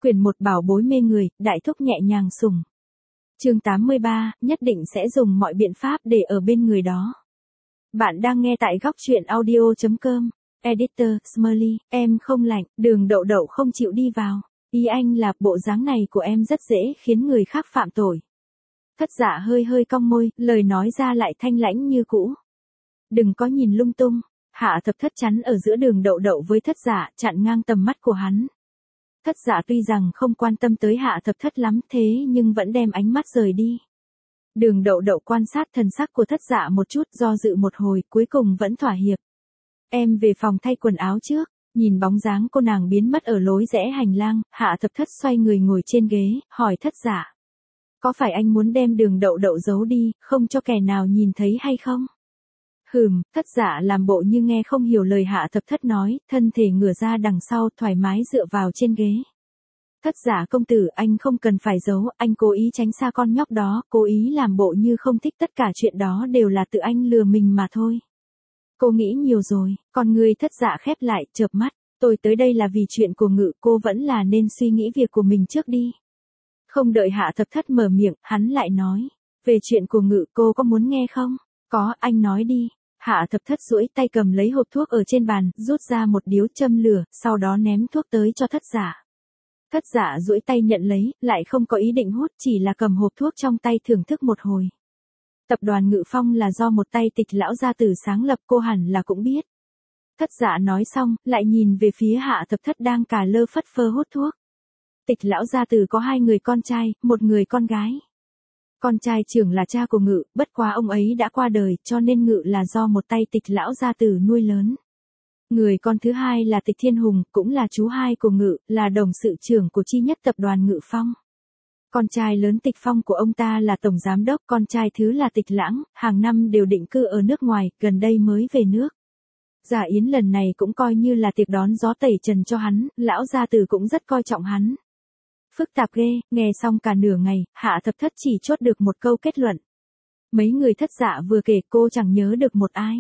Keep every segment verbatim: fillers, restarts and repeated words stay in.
Quyển một bảo bối mê người, đại thúc nhẹ nhàng sủng. Chương tám mươi ba, nhất định sẽ dùng mọi biện pháp để ở bên người đó. Bạn đang nghe tại góc truyện audio chấm com. Editor, Smiley, em không lạnh, Đường Đậu Đậu không chịu đi vào. Ý anh là bộ dáng này của em rất dễ khiến người khác phạm tội. Thất Dạ hơi hơi cong môi, lời nói ra lại thanh lãnh như cũ. Đừng có nhìn lung tung. Hạ Thập Thất chắn ở giữa Đường Đậu Đậu với Thất Dạ, chặn ngang tầm mắt của hắn. Thất Dạ tuy rằng không quan tâm tới Hạ Thập Thất lắm thế nhưng vẫn đem ánh mắt rời đi. Đường Đậu Đậu quan sát thần sắc của Thất Dạ một chút, do dự một hồi, cuối cùng vẫn thỏa hiệp. Em về phòng thay quần áo trước. Nhìn bóng dáng cô nàng biến mất ở lối rẽ hành lang, Hạ Thập Thất xoay người ngồi trên ghế, hỏi Thất Dạ. Có phải anh muốn đem Đường Đậu Đậu giấu đi, không cho kẻ nào nhìn thấy hay không? Hừm, Thất Dạ làm bộ như nghe không hiểu lời Hạ Thập Thất nói, thân thể ngửa ra đằng sau, thoải mái dựa vào trên ghế. Thất Dạ công tử, anh không cần phải giấu, anh cố ý tránh xa con nhóc đó, cố ý làm bộ như không thích, tất cả chuyện đó đều là tự anh lừa mình mà thôi. Cô nghĩ nhiều rồi, còn người Thất Dạ khép lại, chợp mắt, tôi tới đây là vì chuyện của Ngự, cô vẫn là nên suy nghĩ việc của mình trước đi. Không đợi Hạ Thập Thất mở miệng, hắn lại nói, về chuyện của Ngự cô có muốn nghe không? Có, anh nói đi. Hạ Thập Thất duỗi tay cầm lấy hộp thuốc ở trên bàn, rút ra một điếu châm lửa, sau đó ném thuốc tới cho Thất Dạ. Thất Dạ duỗi tay nhận lấy, lại không có ý định hút, chỉ là cầm hộp thuốc trong tay thưởng thức một hồi. Tập đoàn Ngự Phong là do một tay Tịch lão gia tử sáng lập, cô hẳn là cũng biết. Thất Dạ nói xong, lại nhìn về phía Hạ Thập Thất đang cà lơ phất phơ hút thuốc. Tịch lão gia tử có hai người con trai, một người con gái. Con trai trưởng là cha của Ngự, bất quá ông ấy đã qua đời, cho nên Ngự là do một tay Tịch lão gia tử nuôi lớn. Người con thứ hai là Tịch Thiên Hùng, cũng là chú hai của Ngự, là đồng sự trưởng của chi nhất tập đoàn Ngự Phong. Con trai lớn Tịch Phong của ông ta là tổng giám đốc, con trai thứ là Tịch Lãng, hàng năm đều định cư ở nước ngoài, gần đây mới về nước. Giả yến lần này cũng coi như là tiệc đón gió tẩy trần cho hắn, lão gia tử cũng rất coi trọng hắn. Phức tạp ghê, nghe xong cả nửa ngày, Hạ Thập Thất chỉ chốt được một câu kết luận. Mấy người Thất Dạ vừa kể cô chẳng nhớ được một ai.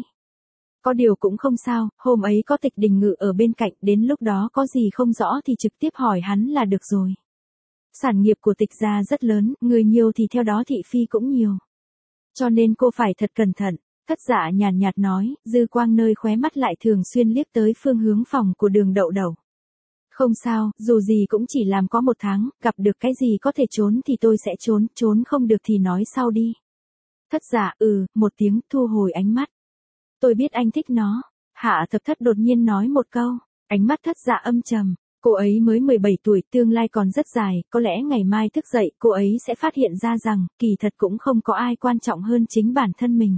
Có điều cũng không sao, hôm ấy có Tịch Đình Ngự ở bên cạnh, đến lúc đó có gì không rõ thì trực tiếp hỏi hắn là được rồi. Sản nghiệp của Tịch gia rất lớn, người nhiều thì theo đó thị phi cũng nhiều. Cho nên cô phải thật cẩn thận. Thất Dạ nhàn nhạt nói, dư quang nơi khóe mắt lại thường xuyên liếc tới phương hướng phòng của Đường Đậu Đậu. Không sao, dù gì cũng chỉ làm có một tháng, gặp được cái gì có thể trốn thì tôi sẽ trốn, trốn không được thì nói sau đi. Thất Dạ, ừ, một tiếng, thu hồi ánh mắt. Tôi biết anh thích nó. Hạ Thập Thất đột nhiên nói một câu, ánh mắt Thất Dạ âm trầm. Cô ấy mới mười bảy tuổi, tương lai còn rất dài, có lẽ ngày mai thức dậy cô ấy sẽ phát hiện ra rằng, kỳ thật cũng không có ai quan trọng hơn chính bản thân mình.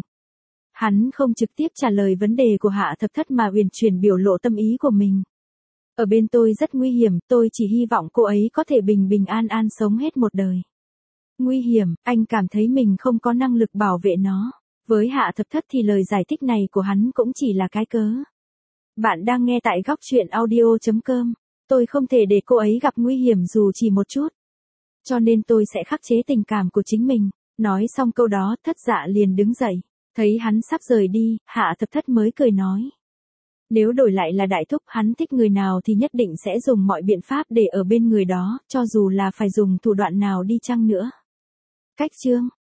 Hắn không trực tiếp trả lời vấn đề của Hạ Thập Thất mà uyển chuyển biểu lộ tâm ý của mình. Ở bên tôi rất nguy hiểm, tôi chỉ hy vọng cô ấy có thể bình bình an an sống hết một đời. Nguy hiểm, anh cảm thấy mình không có năng lực bảo vệ nó. Với Hạ Thập Thất thì lời giải thích này của hắn cũng chỉ là cái cớ. Bạn đang nghe tại góc truyện audio chấm com. Tôi không thể để cô ấy gặp nguy hiểm dù chỉ một chút. Cho nên tôi sẽ khắc chế tình cảm của chính mình. Nói xong câu đó, Thất Dạ liền đứng dậy. Thấy hắn sắp rời đi, Hạ Thập Thất mới cười nói. Nếu đổi lại là đại thúc, hắn thích người nào thì nhất định sẽ dùng mọi biện pháp để ở bên người đó, cho dù là phải dùng thủ đoạn nào đi chăng nữa. Cách chương